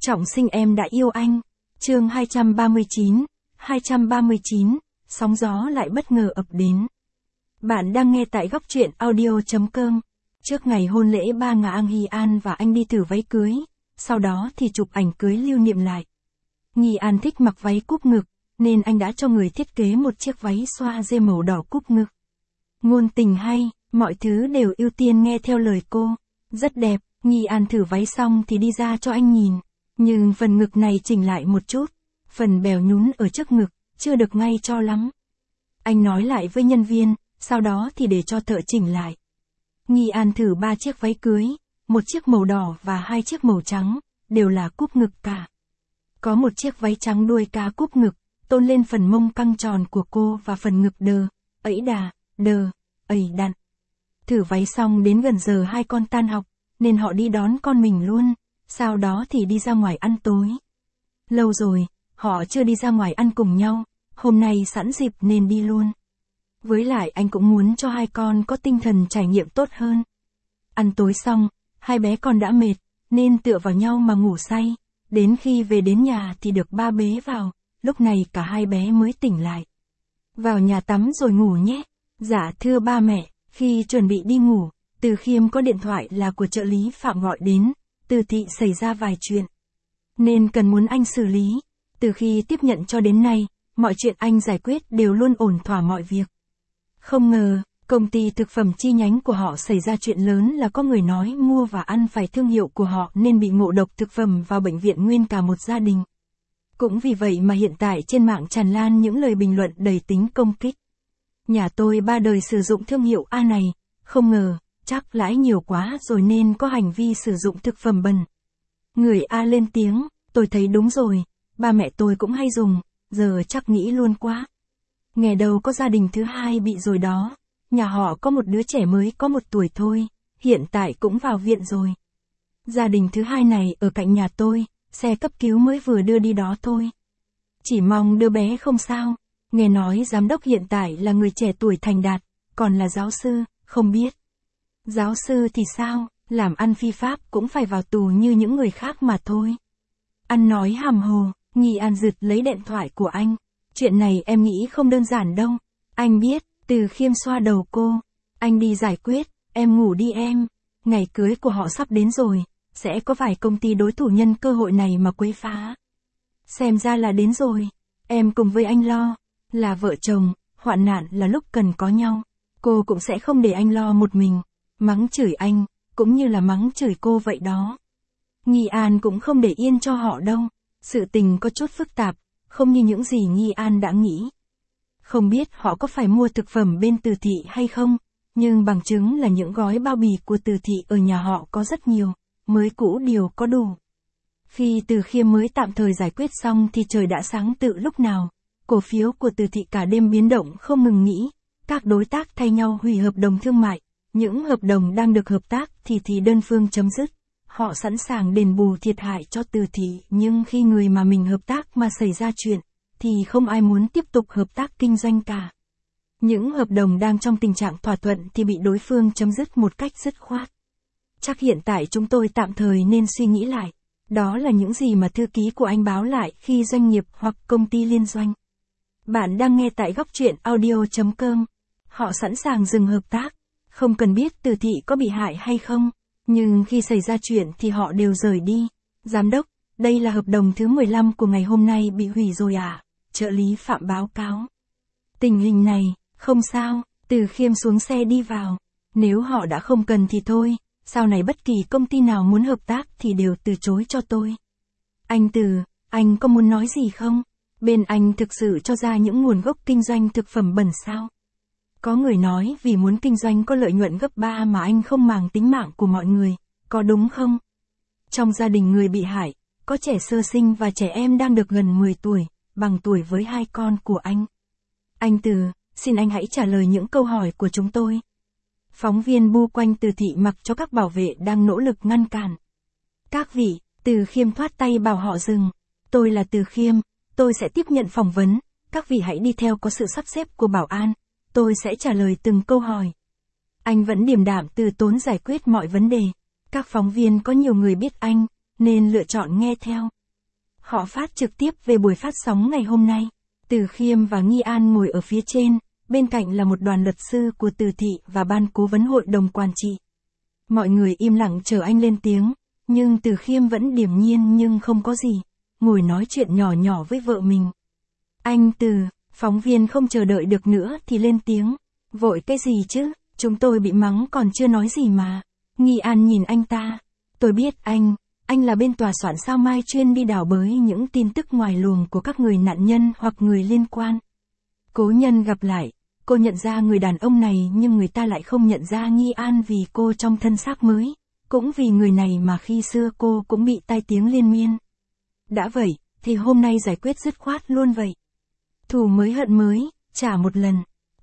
Trọng sinh em đã yêu anh. Chương 239, sóng gió lại bất ngờ ập đến. Bạn đang nghe tại góc truyện audio.com. Trước ngày hôn lễ ba ngà Ang Hy An và anh đi thử váy cưới, sau đó thì chụp ảnh cưới lưu niệm lại. Nghi An thích mặc váy cúp ngực, nên anh đã cho người thiết kế một chiếc váy xoa dê màu đỏ cúp ngực. Ngôn tình hay, mọi thứ đều ưu tiên nghe theo lời cô. Rất đẹp, Nghi An thử váy xong thì đi ra cho anh nhìn. Nhưng phần ngực này chỉnh lại một chút, phần bèo nhún ở trước ngực, chưa được ngay cho lắm. Anh nói lại với nhân viên, sau đó thì để cho thợ chỉnh lại. Nghi An thử 3 chiếc váy cưới, một chiếc màu đỏ và 2 chiếc màu trắng, đều là cúp ngực cả. Có một chiếc váy trắng đuôi cá cúp ngực, tôn lên phần mông căng tròn của cô và phần ngực ẩy đặn. Thử váy xong đến gần giờ hai con tan học, nên họ đi đón con mình luôn, sau đó thì đi ra ngoài ăn tối. Lâu rồi, họ chưa đi ra ngoài ăn cùng nhau, hôm nay sẵn dịp nên đi luôn. Với lại anh cũng muốn cho hai con có tinh thần trải nghiệm tốt hơn. Ăn tối xong, hai bé con đã mệt, nên tựa vào nhau mà ngủ say. Đến khi về đến nhà thì được ba bế vào, lúc này cả hai bé mới tỉnh lại. Vào nhà tắm rồi ngủ nhé. Dạ thưa ba mẹ, khi chuẩn bị đi ngủ, Từ Khiêm có điện thoại là của trợ lý Phạm gọi đến, Từ Thị xảy ra vài chuyện, nên cần muốn anh xử lý. Từ khi tiếp nhận cho đến nay, mọi chuyện anh giải quyết đều luôn ổn thỏa mọi việc. Không ngờ, công ty thực phẩm chi nhánh của họ xảy ra chuyện lớn là có người nói mua và ăn phải thương hiệu của họ nên bị ngộ độc thực phẩm vào bệnh viện nguyên cả một gia đình. Cũng vì vậy mà hiện tại trên mạng tràn lan những lời bình luận đầy tính công kích. Nhà tôi 3 đời sử dụng thương hiệu A này, không ngờ, chắc lãi nhiều quá rồi nên có hành vi sử dụng thực phẩm bẩn. Người A lên tiếng, tôi thấy đúng rồi, ba mẹ tôi cũng hay dùng, giờ chắc nghĩ luôn quá. Nghe đâu có gia đình thứ hai bị rồi đó, nhà họ có một đứa trẻ mới có 1 tuổi thôi, hiện tại cũng vào viện rồi. Gia đình thứ hai này ở cạnh nhà tôi, xe cấp cứu mới vừa đưa đi đó thôi. Chỉ mong đứa bé không sao, nghe nói giám đốc hiện tại là người trẻ tuổi thành đạt, còn là giáo sư, không biết. Giáo sư thì sao, làm ăn phi pháp cũng phải vào tù như những người khác mà thôi. Ăn nói hàm hồ, Nghi An giật lấy điện thoại của anh. Chuyện này em nghĩ không đơn giản đâu. Anh biết, Từ Khiêm xoa đầu cô. Anh đi giải quyết, em ngủ đi em. Ngày cưới của họ sắp đến rồi, sẽ có vài công ty đối thủ nhân cơ hội này mà quấy phá. Xem ra là đến rồi, em cùng với anh lo. Là vợ chồng, hoạn nạn là lúc cần có nhau. Cô cũng sẽ không để anh lo một mình. Mắng chửi anh, cũng như là mắng chửi cô vậy đó. Nghi An cũng không để yên cho họ đâu. Sự tình có chút phức tạp, không như những gì Nghi An đã nghĩ. Không biết họ có phải mua thực phẩm bên Từ Thị hay không, nhưng bằng chứng là những gói bao bì của Từ Thị ở nhà họ có rất nhiều, mới cũ đều có đủ. Khi Từ Khiêm mới tạm thời giải quyết xong thì trời đã sáng từ lúc nào, cổ phiếu của Từ Thị cả đêm biến động không ngừng nghỉ, các đối tác thay nhau hủy hợp đồng thương mại, những hợp đồng đang được hợp tác thì đơn phương chấm dứt. Họ sẵn sàng đền bù thiệt hại cho Từ Thị, nhưng khi người mà mình hợp tác mà xảy ra chuyện, thì không ai muốn tiếp tục hợp tác kinh doanh cả. Những hợp đồng đang trong tình trạng thỏa thuận thì bị đối phương chấm dứt một cách dứt khoát. Chắc hiện tại chúng tôi tạm thời nên suy nghĩ lại. Đó là những gì mà thư ký của anh báo lại khi doanh nghiệp hoặc công ty liên doanh. Bạn đang nghe tại góc truyện audio.com. Họ sẵn sàng dừng hợp tác, không cần biết Từ Thị có bị hại hay không. Nhưng khi xảy ra chuyện thì họ đều rời đi. Giám đốc, đây là hợp đồng thứ 15 của ngày hôm nay bị hủy rồi à? Trợ lý Phạm báo cáo. Tình hình này, không sao, Từ Khiêm xuống xe đi vào. Nếu họ đã không cần thì thôi, sau này bất kỳ công ty nào muốn hợp tác thì đều từ chối cho tôi. Anh Từ, anh có muốn nói gì không? Bên anh thực sự cho ra những nguồn gốc kinh doanh thực phẩm bẩn sao? Có người nói vì muốn kinh doanh có lợi nhuận gấp 3 mà anh không màng tính mạng của mọi người, có đúng không? Trong gia đình người bị hại, có trẻ sơ sinh và trẻ em đang được gần 10 tuổi, bằng tuổi với 2 con của anh. Anh Từ, xin anh hãy trả lời những câu hỏi của chúng tôi. Phóng viên bu quanh Từ Thị mặc cho các bảo vệ đang nỗ lực ngăn cản. Các vị, Từ Khiêm thoát tay bảo họ dừng. Tôi là Từ Khiêm, tôi sẽ tiếp nhận phỏng vấn, các vị hãy đi theo có sự sắp xếp của bảo an. Tôi sẽ trả lời từng câu hỏi. Anh vẫn điềm đạm từ tốn giải quyết mọi vấn đề. Các phóng viên có nhiều người biết anh, nên lựa chọn nghe theo. Họ phát trực tiếp về buổi phát sóng ngày hôm nay. Từ Khiêm và Nghi An ngồi ở phía trên, bên cạnh là một đoàn luật sư của Từ thị và ban cố vấn hội đồng quản trị. Mọi người im lặng chờ anh lên tiếng, nhưng Từ Khiêm vẫn điềm nhiên nhưng không có gì, ngồi nói chuyện nhỏ nhỏ với vợ mình. Anh Từ, phóng viên không chờ đợi được nữa thì lên tiếng. Vội cái gì chứ, chúng tôi bị mắng còn chưa nói gì mà. Nghi An nhìn anh ta. Tôi biết anh là bên tòa soạn sao mai chuyên đi đào bới những tin tức ngoài luồng của các người nạn nhân hoặc người liên quan. Cố nhân gặp lại, cô nhận ra người đàn ông này nhưng người ta lại không nhận ra Nghi An vì cô trong thân xác mới. Cũng vì người này mà khi xưa cô cũng bị tai tiếng liên miên. Đã vậy, thì hôm nay giải quyết dứt khoát luôn vậy. Thù mới hận mới, trả một lần.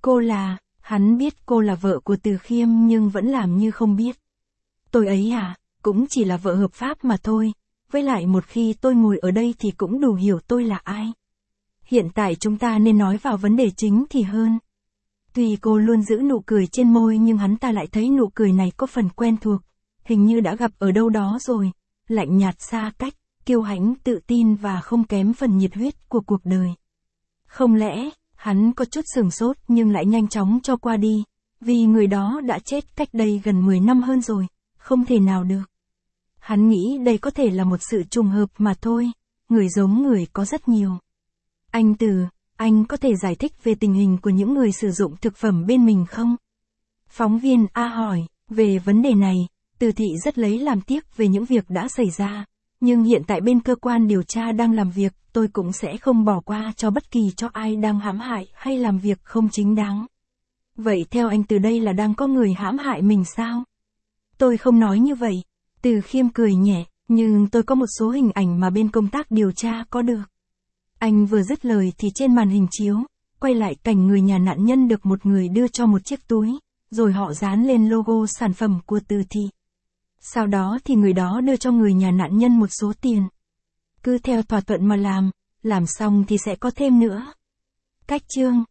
Hắn biết cô là vợ của Từ Khiêm nhưng vẫn làm như không biết. Tôi ấy cũng chỉ là vợ hợp pháp mà thôi. Với lại một khi tôi ngồi ở đây thì cũng đủ hiểu tôi là ai. Hiện tại chúng ta nên nói vào vấn đề chính thì hơn. Tuy cô luôn giữ nụ cười trên môi nhưng hắn ta lại thấy nụ cười này có phần quen thuộc. Hình như đã gặp ở đâu đó rồi. Lạnh nhạt xa cách, kiêu hãnh tự tin và không kém phần nhiệt huyết của cuộc đời. Không lẽ, hắn có chút sửng sốt nhưng lại nhanh chóng cho qua đi. Vì người đó đã chết cách đây gần 10 năm hơn rồi. Không thể nào được. Hắn nghĩ đây có thể là một sự trùng hợp mà thôi. Người giống người có rất nhiều. Anh Từ, anh có thể giải thích về tình hình của những người sử dụng thực phẩm bên mình không? Phóng viên A hỏi, về vấn đề này, Từ thị rất lấy làm tiếc về những việc đã xảy ra. Nhưng hiện tại bên cơ quan điều tra đang làm việc, tôi cũng sẽ không bỏ qua cho bất kỳ cho ai đang hãm hại hay làm việc không chính đáng. Vậy theo anh Từ đây là đang có người hãm hại mình sao? Tôi không nói như vậy. Từ Khiêm cười nhẹ, nhưng tôi có một số hình ảnh mà bên công tác điều tra có được. Anh vừa dứt lời thì trên màn hình chiếu, quay lại cảnh người nhà nạn nhân được một người đưa cho một chiếc túi, rồi họ dán lên logo sản phẩm của Từ thị. Sau đó thì người đó đưa cho người nhà nạn nhân một số tiền. Cứ theo thỏa thuận mà làm xong thì sẽ có thêm nữa. Cách chương